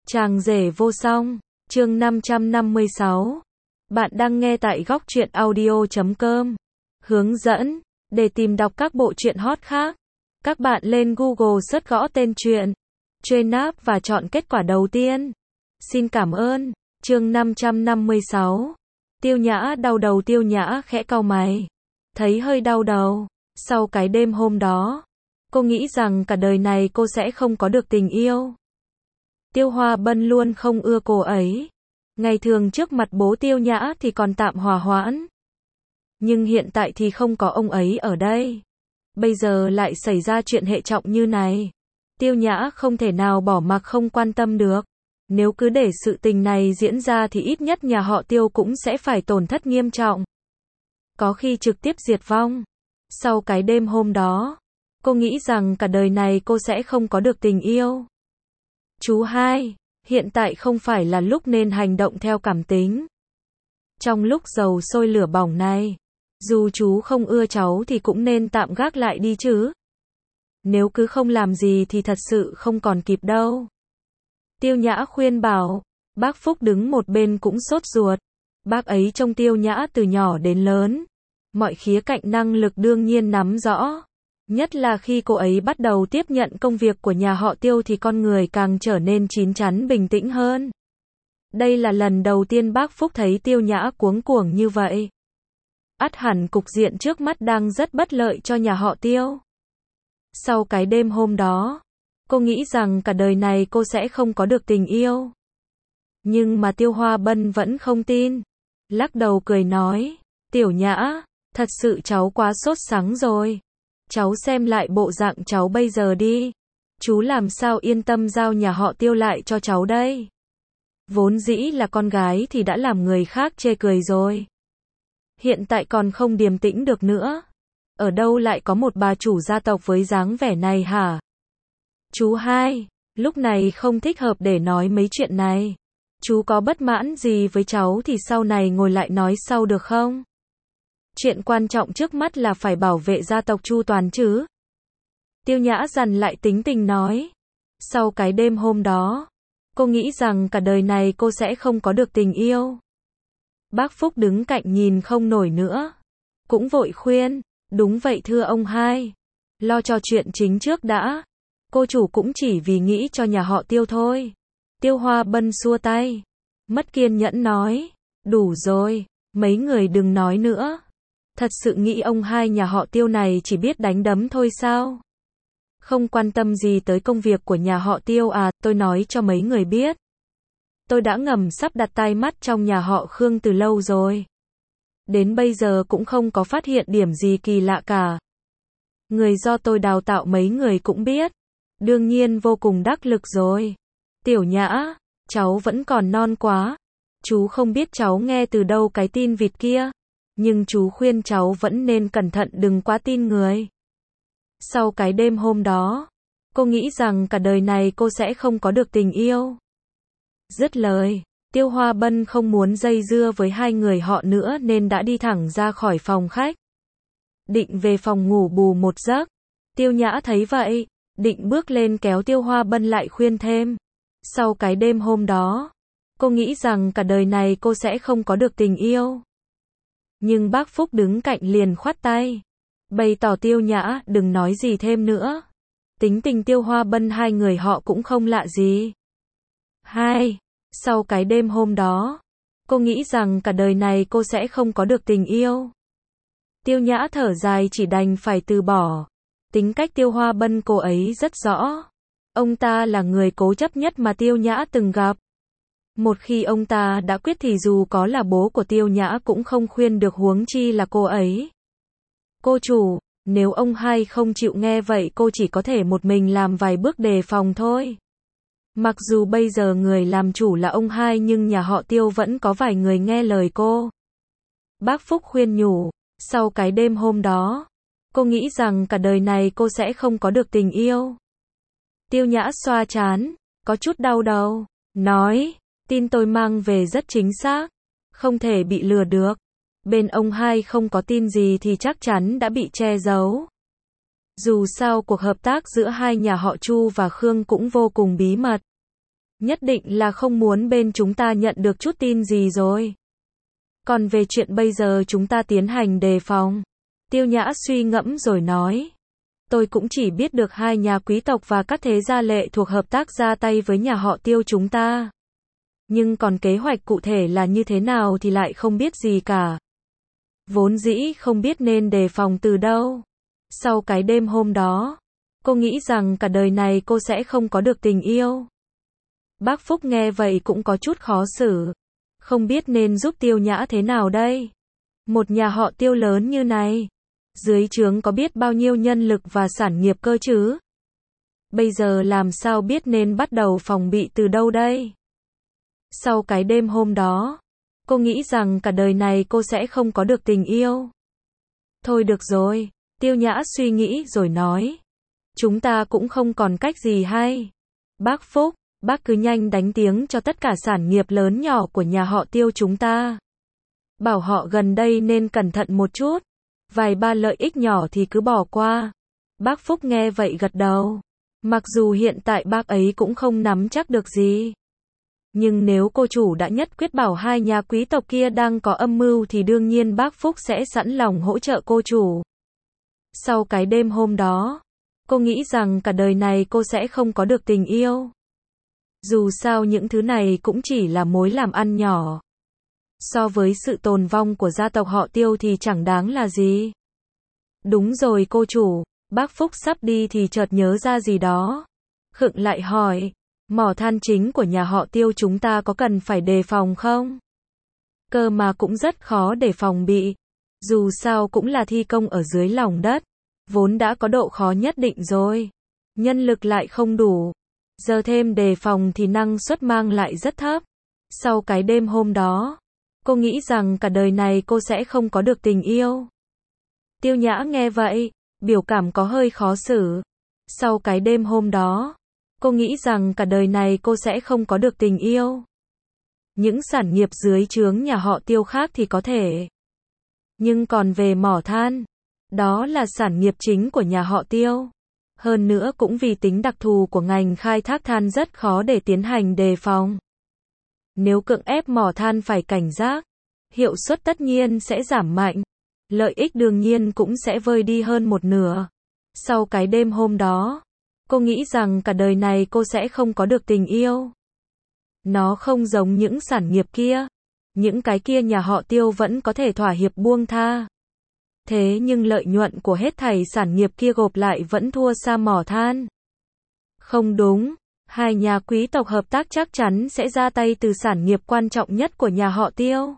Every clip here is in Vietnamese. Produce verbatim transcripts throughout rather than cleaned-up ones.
Chàng rể vô song, chương năm trăm năm mươi sáu. Bạn đang nghe tại góc truyện audio chấm com. Hướng dẫn, để tìm đọc các bộ truyện hot khác, các bạn lên Google search gõ tên truyện, truy nạp và chọn kết quả đầu tiên. Xin cảm ơn. Chương năm trăm năm mươi sáu. Tiêu Nhã đau đầu. Tiêu Nhã khẽ cau mày, thấy hơi đau đầu. Sau cái đêm hôm đó, cô nghĩ rằng cả đời này cô sẽ không có được tình yêu. Tiêu Hoa Bân luôn không ưa cô ấy. Ngày thường trước mặt bố Tiêu Nhã thì còn tạm hòa hoãn. Nhưng hiện tại thì không có ông ấy ở đây. Bây giờ lại xảy ra chuyện hệ trọng như này. Tiêu Nhã không thể nào bỏ mặc không quan tâm được. Nếu cứ để sự tình này diễn ra thì ít nhất nhà họ Tiêu cũng sẽ phải tổn thất nghiêm trọng. Có khi trực tiếp diệt vong. Sau cái đêm hôm đó, cô nghĩ rằng cả đời này cô sẽ không có được tình yêu. Chú hai, hiện tại không phải là lúc nên hành động theo cảm tính. Trong lúc dầu sôi lửa bỏng này, dù chú không ưa cháu thì cũng nên tạm gác lại đi chứ. Nếu cứ không làm gì thì thật sự không còn kịp đâu. Tiêu Nhã khuyên bảo. Bác Phúc đứng một bên cũng sốt ruột. Bác ấy trông Tiêu Nhã từ nhỏ đến lớn, mọi khía cạnh năng lực đương nhiên nắm rõ. Nhất là khi cô ấy bắt đầu tiếp nhận công việc của nhà họ Tiêu thì con người càng trở nên chín chắn bình tĩnh hơn. Đây là lần đầu tiên bác Phúc thấy Tiêu Nhã cuống cuồng như vậy. Ắt hẳn cục diện trước mắt đang rất bất lợi cho nhà họ Tiêu. Sau cái đêm hôm đó, cô nghĩ rằng cả đời này cô sẽ không có được tình yêu. Nhưng mà Tiêu Hoa Bân vẫn không tin. Lắc đầu cười nói, Tiểu Nhã, thật sự cháu quá sốt sắng rồi. Cháu xem lại bộ dạng cháu bây giờ đi. Chú làm sao yên tâm giao nhà họ Tiêu lại cho cháu đây. Vốn dĩ là con gái thì đã làm người khác chê cười rồi. Hiện tại còn không điềm tĩnh được nữa. Ở đâu lại có một bà chủ gia tộc với dáng vẻ này hả? Chú hai, lúc này không thích hợp để nói mấy chuyện này. Chú có bất mãn gì với cháu thì sau này ngồi lại nói sau được không? Chuyện quan trọng trước mắt là phải bảo vệ gia tộc chu toàn chứ. Tiêu Nhã dằn lại tính tình nói. Sau cái đêm hôm đó, cô nghĩ rằng cả đời này cô sẽ không có được tình yêu. Bác Phúc đứng cạnh nhìn không nổi nữa. Cũng vội khuyên. Đúng vậy thưa ông hai. Lo cho chuyện chính trước đã. Cô chủ cũng chỉ vì nghĩ cho nhà họ Tiêu thôi. Tiêu Hoa Bân xua tay. Mất kiên nhẫn nói. Đủ rồi, mấy người đừng nói nữa. Thật sự nghĩ ông hai nhà họ Tiêu này chỉ biết đánh đấm thôi sao? Không quan tâm gì tới công việc của nhà họ Tiêu à, tôi nói cho mấy người biết. Tôi đã ngầm sắp đặt tai mắt trong nhà họ Khương từ lâu rồi. Đến bây giờ cũng không có phát hiện điểm gì kỳ lạ cả. Người do tôi đào tạo mấy người cũng biết. Đương nhiên vô cùng đắc lực rồi. Tiểu Nhã, cháu vẫn còn non quá. Chú không biết cháu nghe từ đâu cái tin vịt kia. Nhưng chú khuyên cháu vẫn nên cẩn thận đừng quá tin người. Sau cái đêm hôm đó, cô nghĩ rằng cả đời này cô sẽ không có được tình yêu. Dứt lời, Tiêu Hoa Bân không muốn dây dưa với hai người họ nữa nên đã đi thẳng ra khỏi phòng khách. Định về phòng ngủ bù một giấc. Tiêu Nhã thấy vậy, định bước lên kéo Tiêu Hoa Bân lại khuyên thêm. Sau cái đêm hôm đó, cô nghĩ rằng cả đời này cô sẽ không có được tình yêu. Nhưng bác Phúc đứng cạnh liền khoát tay. Bày tỏ Tiêu Nhã đừng nói gì thêm nữa. Tính tình Tiêu Hoa Bân hai người họ cũng không lạ gì. Hai, sau cái đêm hôm đó, cô nghĩ rằng cả đời này cô sẽ không có được tình yêu. Tiêu Nhã thở dài chỉ đành phải từ bỏ. Tính cách Tiêu Hoa Bân cô ấy rất rõ. Ông ta là người cố chấp nhất mà Tiêu Nhã từng gặp. Một khi ông ta đã quyết thì dù có là bố của Tiêu Nhã cũng không khuyên được huống chi là cô ấy. Cô chủ, nếu ông hai không chịu nghe vậy cô chỉ có thể một mình làm vài bước đề phòng thôi. Mặc dù bây giờ người làm chủ là ông hai nhưng nhà họ Tiêu vẫn có vài người nghe lời cô. Bác Phúc khuyên nhủ. Sau cái đêm hôm đó, cô nghĩ rằng cả đời này cô sẽ không có được tình yêu. Tiêu Nhã xoa trán, có chút đau đầu, nói. Tin tôi mang về rất chính xác. Không thể bị lừa được. Bên ông hai không có tin gì thì chắc chắn đã bị che giấu. Dù sao cuộc hợp tác giữa hai nhà họ Chu và Khương cũng vô cùng bí mật. Nhất định là không muốn bên chúng ta nhận được chút tin gì rồi. Còn về chuyện bây giờ chúng ta tiến hành đề phòng. Tiêu Nhã suy ngẫm rồi nói. Tôi cũng chỉ biết được hai nhà quý tộc và các thế gia lệ thuộc hợp tác ra tay với nhà họ Tiêu chúng ta. Nhưng còn kế hoạch cụ thể là như thế nào thì lại không biết gì cả. Vốn dĩ không biết nên đề phòng từ đâu. Sau cái đêm hôm đó, cô nghĩ rằng cả đời này cô sẽ không có được tình yêu. Bác Phúc nghe vậy cũng có chút khó xử. Không biết nên giúp Tiêu Nhã thế nào đây? Một nhà họ Tiêu lớn như này, dưới trướng có biết bao nhiêu nhân lực và sản nghiệp cơ chứ? Bây giờ làm sao biết nên bắt đầu phòng bị từ đâu đây? Sau cái đêm hôm đó, cô nghĩ rằng cả đời này cô sẽ không có được tình yêu. Thôi được rồi, Tiêu Nhã suy nghĩ rồi nói. Chúng ta cũng không còn cách gì hay. Bác Phúc, bác cứ nhanh đánh tiếng cho tất cả sản nghiệp lớn nhỏ của nhà họ Tiêu chúng ta. Bảo họ gần đây nên cẩn thận một chút. Vài ba lợi ích nhỏ thì cứ bỏ qua. Bác Phúc nghe vậy gật đầu. Mặc dù hiện tại bác ấy cũng không nắm chắc được gì. Nhưng nếu cô chủ đã nhất quyết bảo hai nhà quý tộc kia đang có âm mưu thì đương nhiên bác Phúc sẽ sẵn lòng hỗ trợ cô chủ. Sau cái đêm hôm đó, cô nghĩ rằng cả đời này cô sẽ không có được tình yêu. Dù sao những thứ này cũng chỉ là mối làm ăn nhỏ. So với sự tồn vong của gia tộc họ Tiêu thì chẳng đáng là gì. Đúng rồi cô chủ, bác Phúc sắp đi thì chợt nhớ ra gì đó. Khựng lại hỏi, mỏ than chính của nhà họ Tiêu chúng ta có cần phải đề phòng không? Cơ mà cũng rất khó để phòng bị. Dù sao cũng là thi công ở dưới lòng đất. Vốn đã có độ khó nhất định rồi. Nhân lực lại không đủ. Giờ thêm đề phòng thì năng suất mang lại rất thấp. Sau cái đêm hôm đó, cô nghĩ rằng cả đời này cô sẽ không có được tình yêu. Tiêu Nhã nghe vậy, biểu cảm có hơi khó xử. Sau cái đêm hôm đó, cô nghĩ rằng cả đời này cô sẽ không có được tình yêu. Những sản nghiệp dưới trướng nhà họ Tiêu khác thì có thể. Nhưng còn về mỏ than, đó là sản nghiệp chính của nhà họ Tiêu. Hơn nữa cũng vì tính đặc thù của ngành khai thác than rất khó để tiến hành đề phòng. Nếu cưỡng ép mỏ than phải cảnh giác, hiệu suất tất nhiên sẽ giảm mạnh. Lợi ích đương nhiên cũng sẽ vơi đi hơn một nửa. Sau cái đêm hôm đó, cô nghĩ rằng cả đời này cô sẽ không có được tình yêu. Nó không giống những sản nghiệp kia. Những cái kia nhà họ Tiêu vẫn có thể thỏa hiệp buông tha. Thế nhưng lợi nhuận của hết thảy sản nghiệp kia gộp lại vẫn thua xa mỏ than. Không đúng, hai nhà quý tộc hợp tác chắc chắn sẽ ra tay từ sản nghiệp quan trọng nhất của nhà họ Tiêu.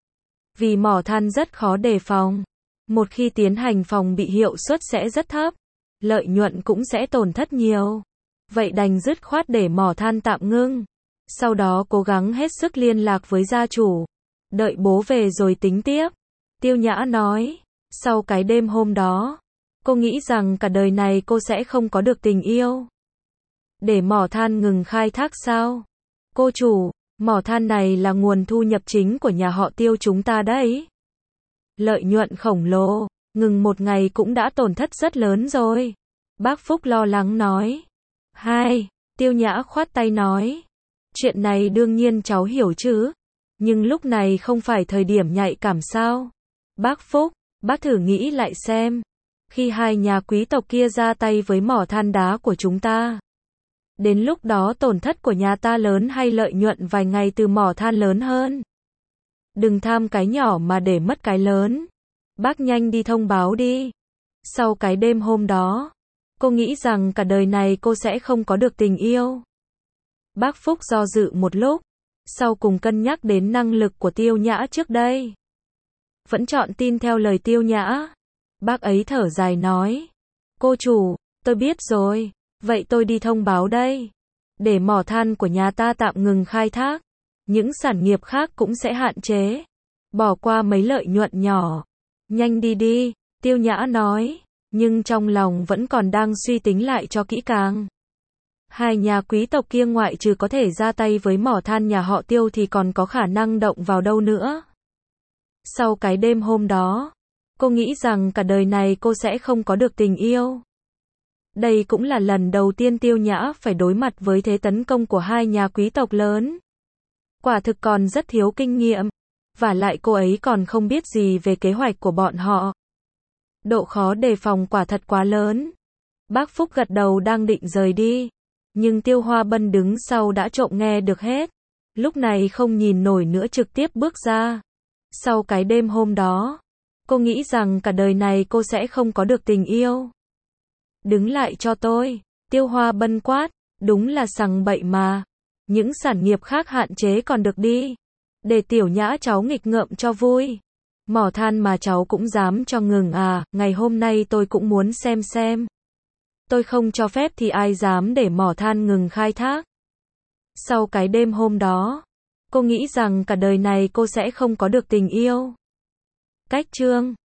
Vì mỏ than rất khó đề phòng. Một khi tiến hành phòng bị hiệu suất sẽ rất thấp. Lợi nhuận cũng sẽ tổn thất nhiều. Vậy đành dứt khoát để mỏ than tạm ngưng. Sau đó cố gắng hết sức liên lạc với gia chủ. Đợi bố về rồi tính tiếp. Tiêu Nhã nói. Sau cái đêm hôm đó, cô nghĩ rằng cả đời này cô sẽ không có được tình yêu. Để mỏ than ngừng khai thác sao? Cô chủ, mỏ than này là nguồn thu nhập chính của nhà họ Tiêu chúng ta đấy. Lợi nhuận khổng lồ, ngừng một ngày cũng đã tổn thất rất lớn rồi. Bác Phúc lo lắng nói. Hai, Tiêu Nhã khoát tay nói. Chuyện này đương nhiên cháu hiểu chứ. Nhưng lúc này không phải thời điểm nhạy cảm sao? Bác Phúc, bác thử nghĩ lại xem. Khi hai nhà quý tộc kia ra tay với mỏ than đá của chúng ta. Đến lúc đó tổn thất của nhà ta lớn hay lợi nhuận vài ngày từ mỏ than lớn hơn? Đừng tham cái nhỏ mà để mất cái lớn. Bác nhanh đi thông báo đi. Sau cái đêm hôm đó, cô nghĩ rằng cả đời này cô sẽ không có được tình yêu. Bác Phúc do dự một lúc, sau cùng cân nhắc đến năng lực của Tiêu Nhã trước đây. Vẫn chọn tin theo lời Tiêu Nhã. Bác ấy thở dài nói. Cô chủ, tôi biết rồi, vậy tôi đi thông báo đây. Để mỏ than của nhà ta tạm ngừng khai thác. Những sản nghiệp khác cũng sẽ hạn chế. Bỏ qua mấy lợi nhuận nhỏ. Nhanh đi đi, Tiêu Nhã nói. Nhưng trong lòng vẫn còn đang suy tính lại cho kỹ càng. Hai nhà quý tộc kia ngoại trừ có thể ra tay với mỏ than nhà họ Tiêu thì còn có khả năng động vào đâu nữa. Sau cái đêm hôm đó, cô nghĩ rằng cả đời này cô sẽ không có được tình yêu. Đây cũng là lần đầu tiên Tiêu Nhã phải đối mặt với thế tấn công của hai nhà quý tộc lớn. Quả thực còn rất thiếu kinh nghiệm. Vả lại cô ấy còn không biết gì về kế hoạch của bọn họ. Độ khó đề phòng quả thật quá lớn. Bác Phúc gật đầu đang định rời đi. Nhưng Tiêu Hoa Bân đứng sau đã trộm nghe được hết. Lúc này không nhìn nổi nữa trực tiếp bước ra. Sau cái đêm hôm đó, cô nghĩ rằng cả đời này cô sẽ không có được tình yêu. Đứng lại cho tôi. Tiêu Hoa Bân quát. Đúng là sằng bậy mà. Những sản nghiệp khác hạn chế còn được đi. Để Tiểu Nhã cháu nghịch ngợm cho vui. Mỏ than mà cháu cũng dám cho ngừng à, ngày hôm nay tôi cũng muốn xem xem. Tôi không cho phép thì ai dám để mỏ than ngừng khai thác. Sau cái đêm hôm đó, cô nghĩ rằng cả đời này cô sẽ không có được tình yêu. Cách chương